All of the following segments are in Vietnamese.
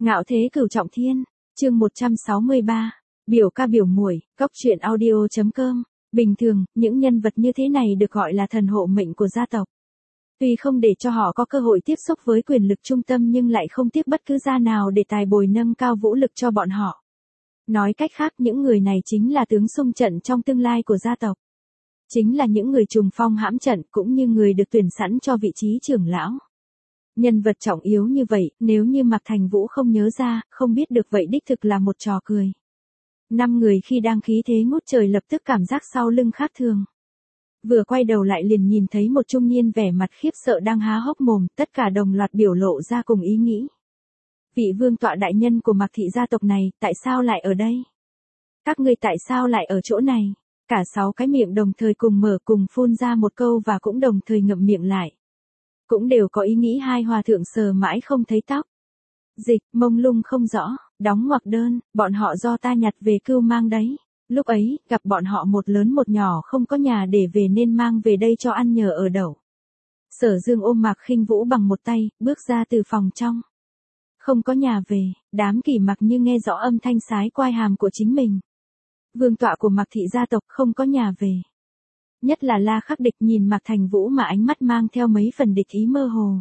Ngạo thế cửu trọng thiên, chương 163, biểu ca biểu muội, góc truyện audio.com. Bình thường, những nhân vật như thế này được gọi là thần hộ mệnh của gia tộc. Tuy không để cho họ có cơ hội tiếp xúc với quyền lực trung tâm nhưng lại không tiếc bất cứ gia nào để tài bồi nâng cao vũ lực cho bọn họ. Nói cách khác, những người này chính là tướng xung trận trong tương lai của gia tộc. Chính là những người trùng phong hãm trận cũng như người được tuyển sẵn cho vị trí trưởng lão. Nhân vật trọng yếu như vậy, nếu như Mạc Thành Vũ không nhớ ra, không biết được vậy đích thực là một trò cười. 5 người khi đang khí thế ngút trời lập tức cảm giác sau lưng khác thường. Vừa quay đầu lại liền nhìn thấy một trung niên vẻ mặt khiếp sợ đang há hốc mồm, tất cả đồng loạt biểu lộ ra cùng ý nghĩ. Vị vương tọa đại nhân của Mạc thị gia tộc này, tại sao lại ở đây? Các ngươi tại sao lại ở chỗ này? Cả 6 cái miệng đồng thời cùng mở cùng phun ra một câu và cũng đồng thời ngậm miệng lại. Cũng đều có ý nghĩ hai hòa thượng sờ mãi không thấy tóc. Dịch, mông lung không rõ, đóng ngoặc đơn, bọn họ do ta nhặt về cưu mang đấy. Lúc ấy, gặp bọn họ một lớn một nhỏ không có nhà để về nên mang về đây cho ăn nhờ ở đậu. Sở Dương ôm Mạc Khinh Vũ bằng một tay, bước ra từ phòng trong. Không có nhà về, đám Kỳ Mặc như nghe rõ âm thanh sái quai hàm của chính mình. Vương tọa của Mạc thị gia tộc không có nhà về. Nhất là La Khắc Địch nhìn Mạc Thành Vũ mà ánh mắt mang theo mấy phần địch ý mơ hồ.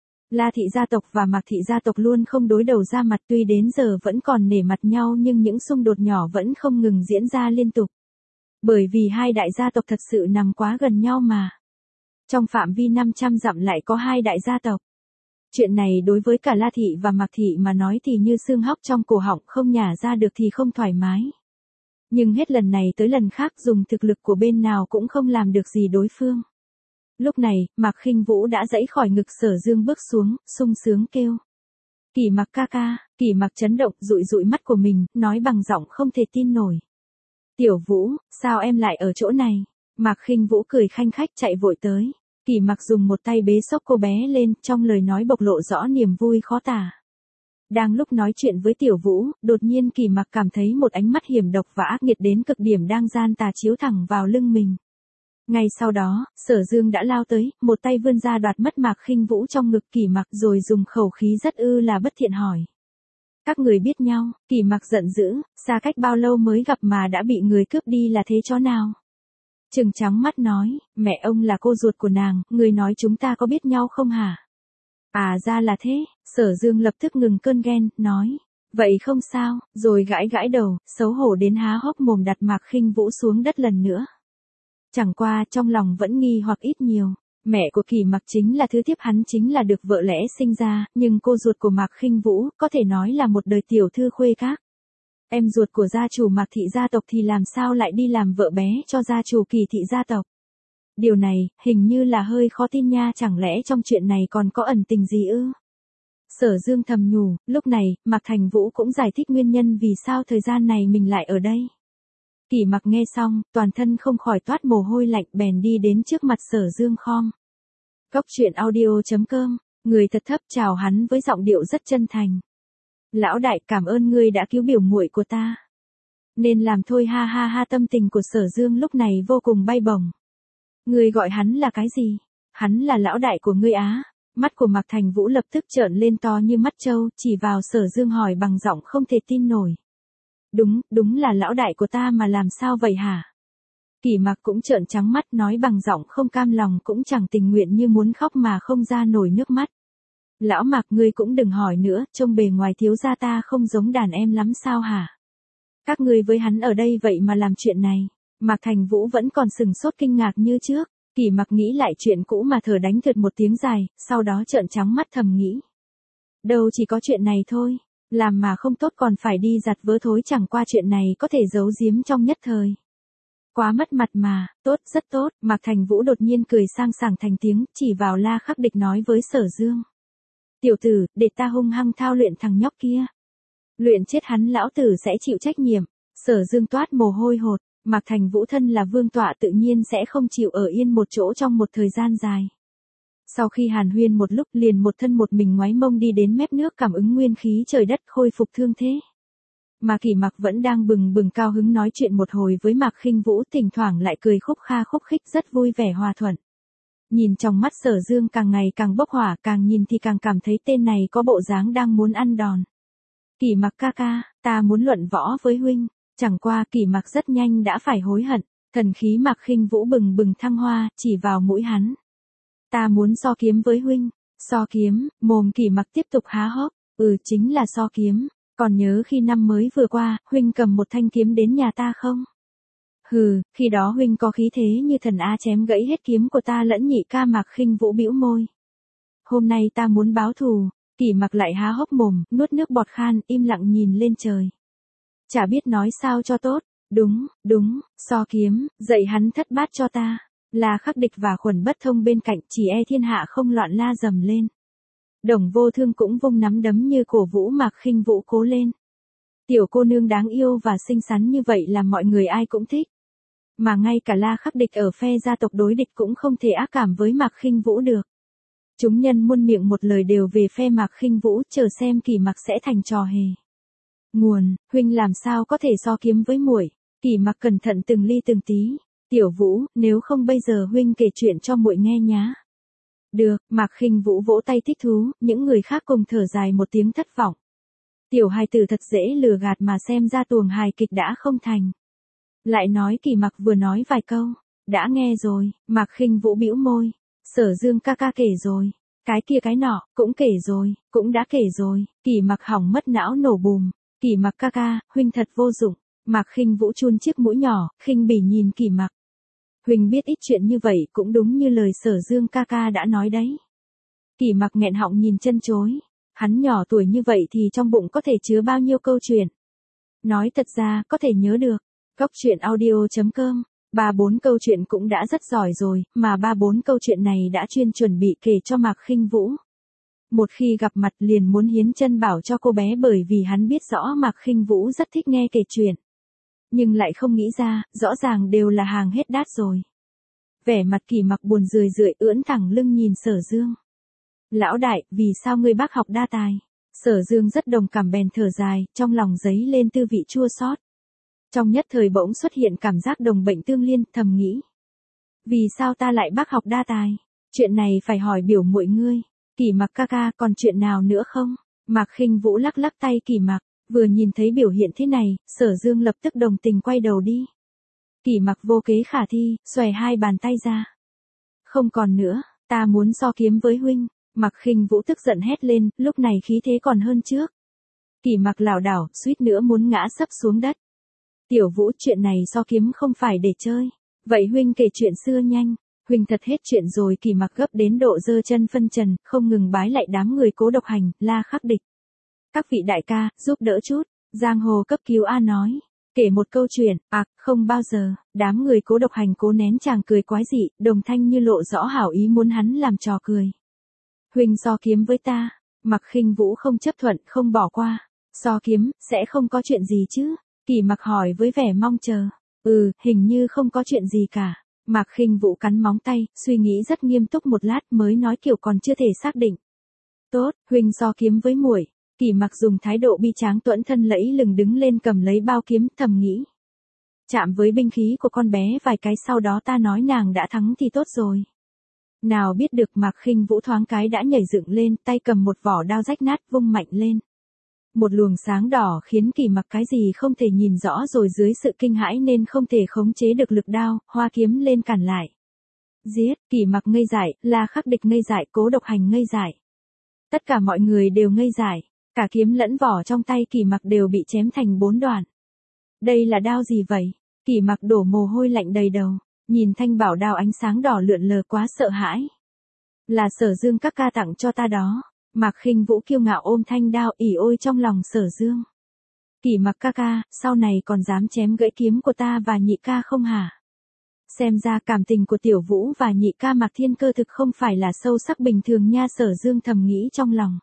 La thị gia tộc và Mạc thị gia tộc luôn không đối đầu ra mặt, tuy đến giờ vẫn còn nể mặt nhau nhưng những xung đột nhỏ vẫn không ngừng diễn ra liên tục. Bởi vì hai đại gia tộc thật sự nằm quá gần nhau mà. Trong phạm vi 500 dặm lại có hai đại gia tộc. Chuyện này đối với cả La thị và Mạc thị mà nói thì như xương hóc trong cổ họng, không nhả ra được thì không thoải mái. Nhưng hết lần này tới lần khác dùng thực lực của bên nào cũng không làm được gì đối phương. Lúc này, Mạc Khinh Vũ đã giãy khỏi ngực Sở Dương bước xuống, sung sướng kêu. Kỳ Mặc ca ca. Kỳ Mặc chấn động, dụi dụi mắt của mình, nói bằng giọng không thể tin nổi. Tiểu Vũ, sao em lại ở chỗ này? Mạc Khinh Vũ cười khanh khách chạy vội tới. Kỳ Mặc dùng một tay bế xốc cô bé lên, trong lời nói bộc lộ rõ niềm vui khó tả. Đang lúc nói chuyện với Tiểu Vũ, đột nhiên Kỳ Mặc cảm thấy một ánh mắt hiểm độc và ác nghiệt đến cực điểm đang gian tà chiếu thẳng vào lưng mình. Ngay sau đó, Sở Dương đã lao tới, một tay vươn ra đoạt mất Mạc Khinh Vũ trong ngực Kỳ Mặc rồi dùng khẩu khí rất là bất thiện hỏi. Các người biết nhau? Kỳ Mặc giận dữ, xa cách bao lâu mới gặp mà đã bị người cướp đi là thế chó nào? Trừng trắng mắt nói, mẹ ông là cô ruột của nàng, người nói chúng ta có biết nhau không hả? À ra là thế. Sở Dương lập tức ngừng cơn ghen, nói. Vậy không sao, rồi gãi gãi đầu, xấu hổ đến há hốc mồm đặt Mạc Khinh Vũ xuống đất lần nữa. Chẳng qua trong lòng vẫn nghi hoặc ít nhiều. Mẹ của Kỳ Mặc chính là thứ thiếp hắn chính là được vợ lẽ sinh ra, nhưng cô ruột của Mạc Khinh Vũ có thể nói là một đời tiểu thư khuê các. Em ruột của gia chủ Mạc thị gia tộc thì làm sao lại đi làm vợ bé cho gia chủ Kỳ thị gia tộc? Điều này, hình như là hơi khó tin nha, chẳng lẽ trong chuyện này còn có ẩn tình gì ư? Sở Dương thầm nhủ, lúc này, Mạc Thành Vũ cũng giải thích nguyên nhân vì sao thời gian này mình lại ở đây. Kỳ Mặc nghe xong, toàn thân không khỏi toát mồ hôi lạnh, bèn đi đến trước mặt Sở Dương khom. Góc truyện audio.com, người thật thấp chào hắn với giọng điệu rất chân thành. Lão đại, cảm ơn ngươi đã cứu biểu muội của ta. Nên làm thôi ha ha ha. Tâm tình của Sở Dương lúc này vô cùng bay bổng. Ngươi gọi hắn là cái gì? Hắn là lão đại của ngươi á? Mắt của Mạc Thành Vũ lập tức trợn lên to như mắt trâu, chỉ vào Sở Dương hỏi bằng giọng không thể tin nổi. Đúng là lão đại của ta mà làm sao vậy hả? Kỳ Mặc cũng trợn trắng mắt nói bằng giọng không cam lòng cũng chẳng tình nguyện như muốn khóc mà không ra nổi nước mắt. Lão Mạc, ngươi cũng đừng hỏi nữa, trông bề ngoài thiếu gia ta không giống đàn em lắm sao hả? Các ngươi với hắn ở đây vậy mà làm chuyện này. Mạc Thành Vũ vẫn còn sừng sốt kinh ngạc như trước. Kỳ Mặc nghĩ lại chuyện cũ mà thở đánh thượt một tiếng dài, sau đó trợn trắng mắt thầm nghĩ. Đâu chỉ có chuyện này thôi, làm mà không tốt còn phải đi giặt vớ thối, chẳng qua chuyện này có thể giấu giếm trong nhất thời. Quá mất mặt mà, tốt, rất tốt. Mạc Thành Vũ đột nhiên cười sang sảng thành tiếng, chỉ vào La Khắc Địch nói với Sở Dương. Tiểu tử, để ta hung hăng thao luyện thằng nhóc kia. Luyện chết hắn lão tử sẽ chịu trách nhiệm. Sở Dương toát mồ hôi hột. Mạc Thành Vũ thân là vương tọa tự nhiên sẽ không chịu ở yên một chỗ trong một thời gian dài. Sau khi hàn huyên một lúc liền một thân một mình ngoái mông đi đến mép nước cảm ứng nguyên khí trời đất khôi phục thương thế. Mà Kỳ Mặc vẫn đang bừng bừng cao hứng nói chuyện một hồi với Mạc Khinh Vũ, thỉnh thoảng lại cười khúc kha khúc khích rất vui vẻ hòa thuận. Nhìn trong mắt Sở Dương càng ngày càng bốc hỏa, càng nhìn thì càng cảm thấy tên này có bộ dáng đang muốn ăn đòn. Kỷ Mặc ca ca, ta muốn luận võ với huynh. Chẳng qua Kỷ Mặc rất nhanh đã phải hối hận, thần khí Mạc Khinh Vũ bừng bừng thăng hoa, chỉ vào mũi hắn. Ta muốn so kiếm với huynh. So kiếm, mồm Kỷ Mặc tiếp tục há hốc, chính là so kiếm, còn nhớ khi năm mới vừa qua, huynh cầm một thanh kiếm đến nhà ta không? Hừ, khi đó huynh có khí thế như thần A chém gãy hết kiếm của ta lẫn nhị ca. Mạc Khinh Vũ bĩu môi. Hôm nay ta muốn báo thù. Kỷ Mặc lại há hốc mồm, nuốt nước bọt khan, im lặng nhìn lên trời. Chả biết nói sao cho tốt. Đúng, so kiếm, dạy hắn thất bát cho ta. La Khắc Địch và Khuẩn Bất Thông bên cạnh, chỉ e thiên hạ không loạn la dầm lên. Đồng Vô Thương cũng vung nắm đấm như cổ vũ Mạc Khinh Vũ cố lên. Tiểu cô nương đáng yêu và xinh xắn như vậy làm mọi người ai cũng thích. Mà ngay cả La Khắc Địch ở phe gia tộc đối địch cũng không thể ác cảm với Mạc Khinh Vũ được. Chúng nhân muôn miệng một lời đều về phe Mạc Khinh Vũ, chờ xem Kỷ Mặc sẽ thành trò hề. Nguồn, huynh làm sao có thể so kiếm với muội? Kỷ Mặc cẩn thận từng ly từng tí. Tiểu Vũ, nếu không bây giờ huynh kể chuyện cho muội nghe nhá. Được, Mạc Khinh Vũ vỗ tay thích thú, những người khác cùng thở dài một tiếng thất vọng. Tiểu hài tử thật dễ lừa gạt mà xem ra tuồng hài kịch đã không thành. Lại nói Kỷ Mặc vừa nói vài câu, đã nghe rồi. Mạc Khinh Vũ bĩu môi. Sở Dương ca ca kể rồi, cái kia cái nọ, cũng kể rồi, cũng đã kể rồi. Kỷ Mặc hỏng mất não nổ bùm. Kỷ Mặc ca ca, huynh thật vô dụng. Mạc Khinh Vũ chun chiếc mũi nhỏ, khinh bỉ nhìn Kỷ Mặc. Huynh biết ít chuyện như vậy cũng đúng như lời Sở Dương ca ca đã nói đấy. Kỷ Mặc nghẹn họng nhìn chân chối. Hắn nhỏ tuổi như vậy thì trong bụng có thể chứa bao nhiêu câu chuyện. Nói thật ra, có thể nhớ được. Góc truyện audio.com 3-4 câu chuyện cũng đã rất giỏi rồi, mà 3-4 câu chuyện này đã chuyên chuẩn bị kể cho Mạc Khinh Vũ. Một khi gặp mặt liền muốn hiến chân bảo cho cô bé bởi vì hắn biết rõ Mạc Khinh Vũ rất thích nghe kể chuyện. Nhưng lại không nghĩ ra, rõ ràng đều là hàng hết đát rồi. Vẻ mặt Kỷ Mặc buồn rười rượi ưỡn thẳng lưng nhìn Sở Dương. Lão đại, vì sao ngươi bác học đa tài? Sở Dương rất đồng cảm bèn thở dài, trong lòng dấy lên tư vị chua xót. Trong nhất thời bỗng xuất hiện cảm giác đồng bệnh tương liên, thầm nghĩ. Vì sao ta lại bác học đa tài? Chuyện này phải hỏi biểu muội ngươi. Kỷ Mặc ca ca, còn chuyện nào nữa không? Mạc Khinh Vũ lắc lắc tay Kỷ Mặc, vừa nhìn thấy biểu hiện thế này, Sở Dương lập tức đồng tình quay đầu đi. Kỷ Mặc vô kế khả thi, xòe hai bàn tay ra. Không còn nữa, ta muốn so kiếm với huynh. Mạc Khinh Vũ tức giận hét lên, lúc này khí thế còn hơn trước. Kỷ Mặc lảo đảo, suýt nữa muốn ngã sấp xuống đất. Tiểu Vũ, chuyện này so kiếm không phải để chơi. Vậy huynh kể chuyện xưa nhanh. Huynh thật hết chuyện rồi. Kỷ Mặc gấp đến độ giơ chân phân trần, không ngừng bái lại đám người Cố Độc Hành, La Khắc Địch. Các vị đại ca, giúp đỡ chút. Giang hồ cấp cứu A nói. Kể một câu chuyện, không bao giờ. Đám người Cố Độc Hành cố nén chàng cười quái dị, đồng thanh như lộ rõ hảo ý muốn hắn làm trò cười. Huynh so kiếm với ta. Mạc Khinh Vũ không chấp thuận, không bỏ qua. So kiếm, sẽ không có chuyện gì chứ? Kỷ Mặc hỏi với vẻ mong chờ. Hình như không có chuyện gì cả. Mạc Khinh Vũ cắn móng tay, suy nghĩ rất nghiêm túc một lát mới nói kiểu còn chưa thể xác định. Tốt, huynh so kiếm với muội. Kỷ Mặc dùng thái độ bi tráng tuẫn thân lẫy lừng đứng lên cầm lấy bao kiếm, thầm nghĩ. Chạm với binh khí của con bé vài cái sau đó ta nói nàng đã thắng thì tốt rồi. Nào biết được Mạc Khinh Vũ thoáng cái đã nhảy dựng lên, tay cầm một vỏ đao rách nát vung mạnh lên. Một luồng sáng đỏ khiến Kỷ Mặc cái gì không thể nhìn rõ rồi dưới sự kinh hãi nên không thể khống chế được lực đao, hoa kiếm lên cản lại. Giết, Kỷ Mặc ngây dại, La Khắc Địch ngây dại, Cố Độc Hành ngây dại. Tất cả mọi người đều ngây dại, cả kiếm lẫn vỏ trong tay Kỷ Mặc đều bị chém thành 4 đoạn. Đây là đao gì vậy? Kỷ Mặc đổ mồ hôi lạnh đầy đầu, nhìn thanh bảo đao ánh sáng đỏ lượn lờ quá sợ hãi. Là Sở Dương các ca tặng cho ta đó. Mạc Khinh Vũ kiêu ngạo ôm thanh đao ỉ ôi trong lòng Sở Dương. Kỷ Mặc ca ca, sau này còn dám chém gãy kiếm của ta và nhị ca không hả? Xem ra cảm tình của Tiểu Vũ và nhị ca Mạc Thiên Cơ thực không phải là sâu sắc bình thường nha. Sở Dương thầm nghĩ trong lòng.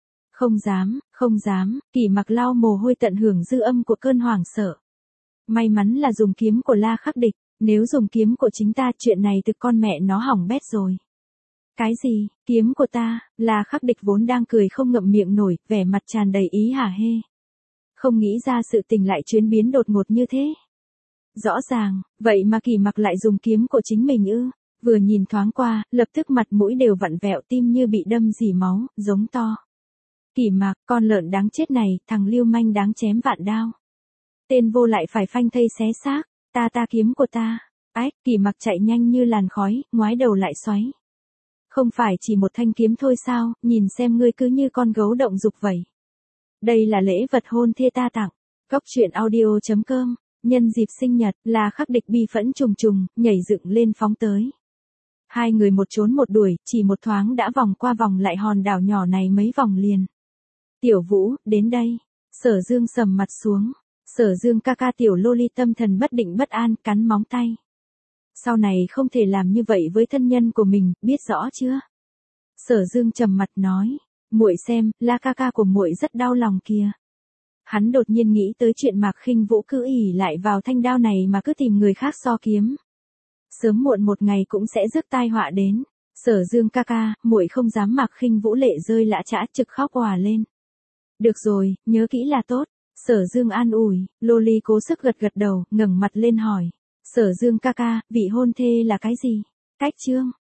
Không dám, Kỷ Mặc lau mồ hôi tận hưởng dư âm của cơn hoảng sợ. May mắn là dùng kiếm của La Khắc Địch, nếu dùng kiếm của chính ta chuyện này thực con mẹ nó hỏng bét rồi. Cái gì, kiếm của ta? La Khắc Địch vốn đang cười không ngậm miệng nổi, vẻ mặt tràn đầy ý hả hê. Không nghĩ ra sự tình lại chuyển biến đột ngột như thế. Rõ ràng, vậy mà Kỷ Mặc lại dùng kiếm của chính mình ư? Vừa nhìn thoáng qua, lập tức mặt mũi đều vặn vẹo, tim như bị đâm dỉ máu, giống to. Kỷ Mạc, con lợn đáng chết này, thằng lưu manh đáng chém vạn đao. Tên vô lại phải phanh thây xé xác, ta kiếm của ta. Ách, Kỷ Mạc chạy nhanh như làn khói, ngoái đầu lại xoáy. Không phải chỉ một thanh kiếm thôi sao, nhìn xem ngươi cứ như con gấu động dục vậy. Đây là lễ vật hôn thê ta tặng. Cóc truyện audio.com, nhân dịp sinh nhật, là khắc địch bi phẫn trùng trùng, nhảy dựng lên phóng tới. Hai người một trốn một đuổi, chỉ một thoáng đã vòng qua vòng lại hòn đảo nhỏ này mấy vòng liền. Tiểu Vũ, đến đây. Sở Dương sầm mặt xuống. Sở Dương ca ca tiểu loli tâm thần bất định bất an, cắn móng tay. Sau này không thể làm như vậy với thân nhân của mình, biết rõ chưa? Sở Dương trầm mặt nói, muội xem, La ca ca của muội rất đau lòng kìa. Hắn đột nhiên nghĩ tới chuyện Mạc Khinh Vũ cứ ỷ lại vào thanh đao này mà cứ tìm người khác so kiếm. Sớm muộn một ngày cũng sẽ rước tai họa đến. Sở Dương ca ca, muội không dám. Mạc Khinh Vũ lệ rơi lã chã trực khóc òa lên. Được rồi, nhớ kỹ là tốt. Sở Dương an ủi, Loli cố sức gật đầu, ngẩng mặt lên hỏi. Sở Dương ca ca, vị hôn thê là cái gì? Cách chương.